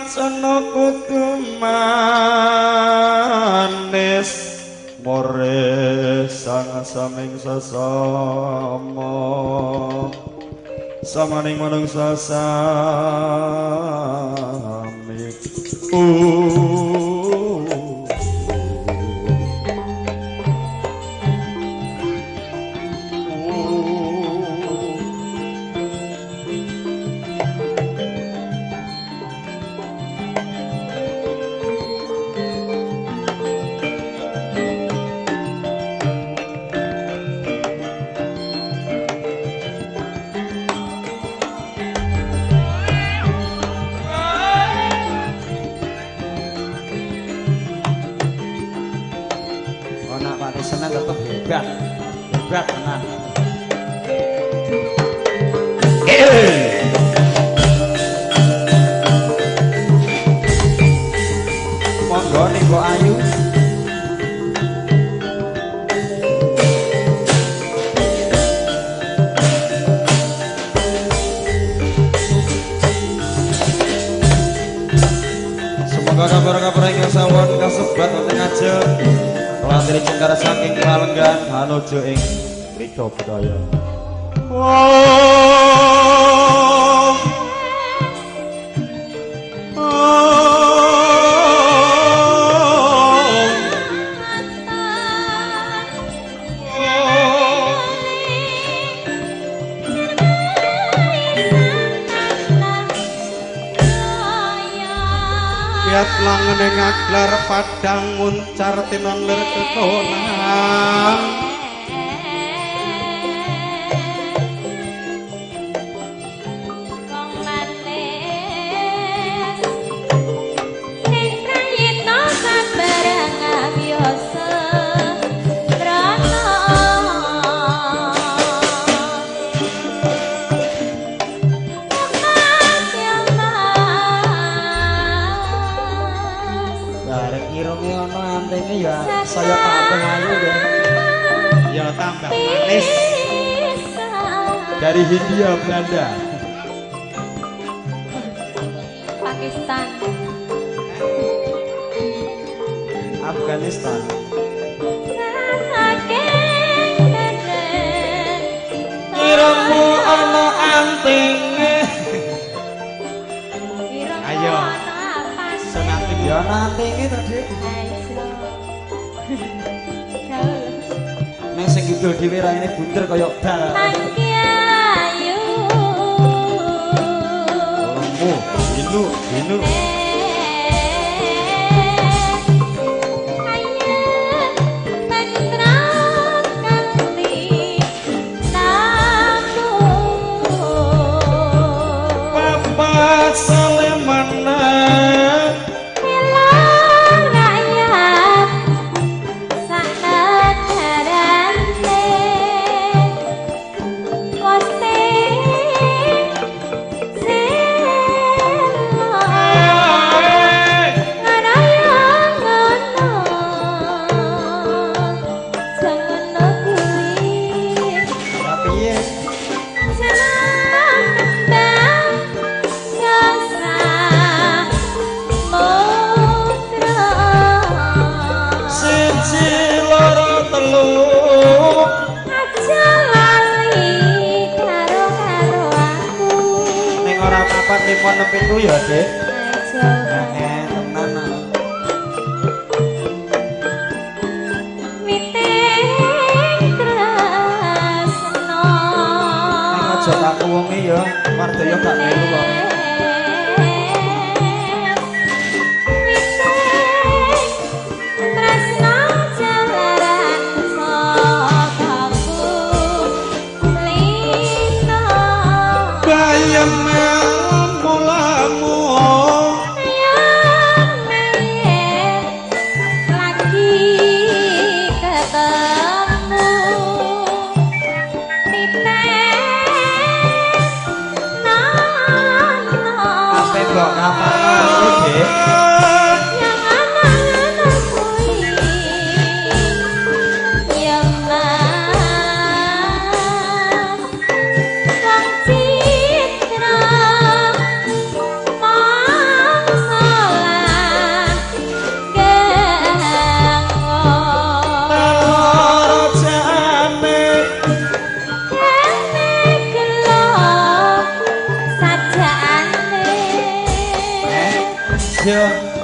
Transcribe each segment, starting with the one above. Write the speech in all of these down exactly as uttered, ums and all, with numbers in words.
wacana kudu manis more sang saming sesama samaning manungsa sami uh seneng tetep hebat hebat tenan monggo ning kok ayu semoga kabar-kabar ingkang sampun kasebat wonten ngajeng Latri cengkara saking Palenggan hanuju ing Rida Budaya. Oh, Kiat langen ngaglar padang muncar tinon lir kekonan wong manis ning prayitna sabarang biasa rana irunge ana antene ya saya tambah ayu ya. Ya tambah manis. Dari Hindia Belanda. Pakistan. Afghanistan. Irungmu ana antene. Ayo. Senati Ya antene tadi. Neng sing kidul dhewe raine bunder kaya bal. Ayu. Lemu, inu, inu. Lima enam pintu ya dek. Nah, tenan. Witing tresno. Nek aja tak kuwungi ya, Mardaya gak melu kok. Citra aja.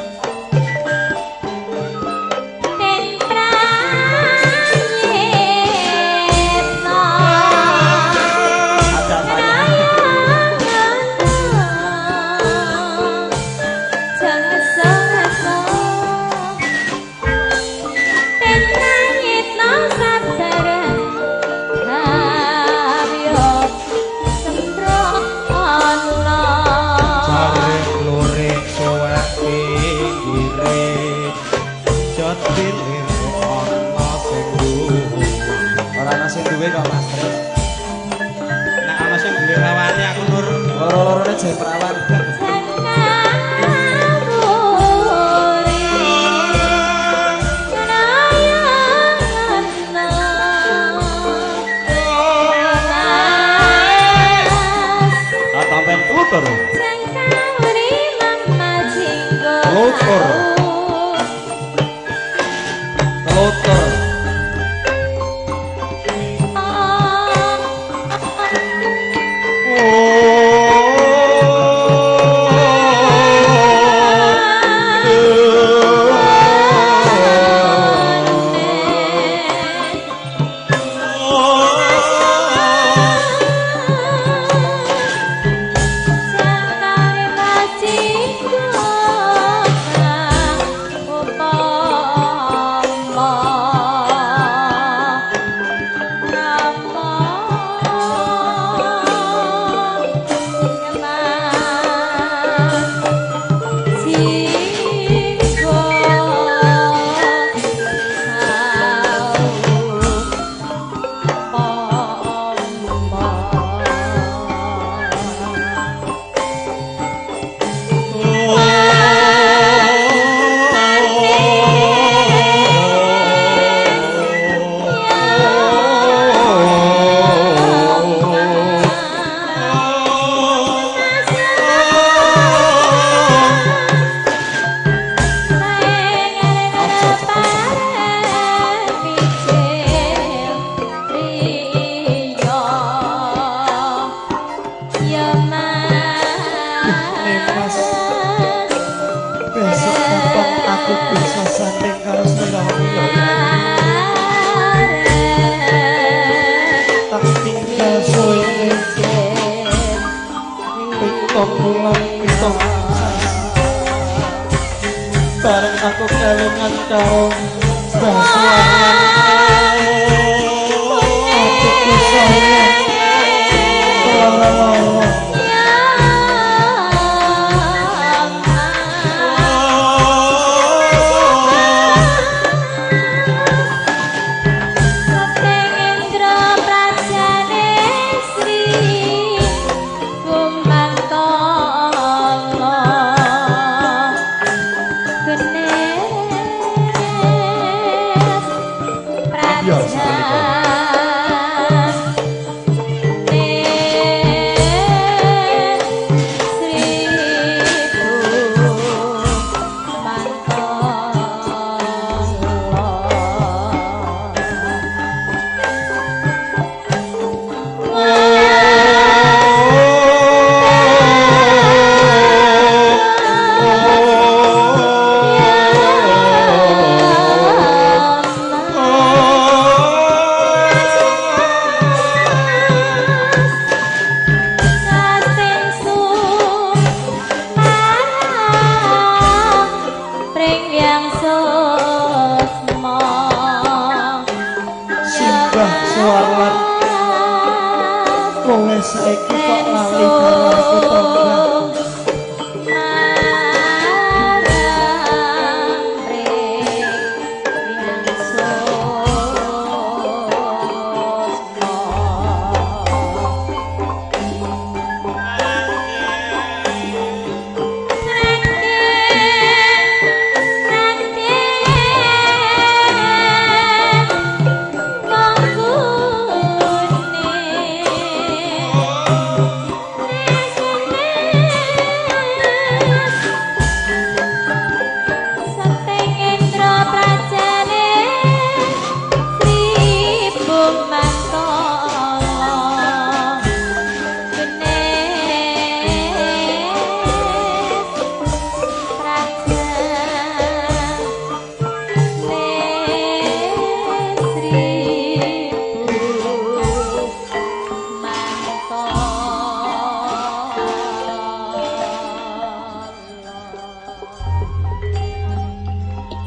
Nek ana sing duwe rawane aku nur loro-lorone jek perawan. tak tampen tutur Lotor. Lotor. Bareng aku kelingan karo basuhan aku sayang lolo saiki kok lali karo aku to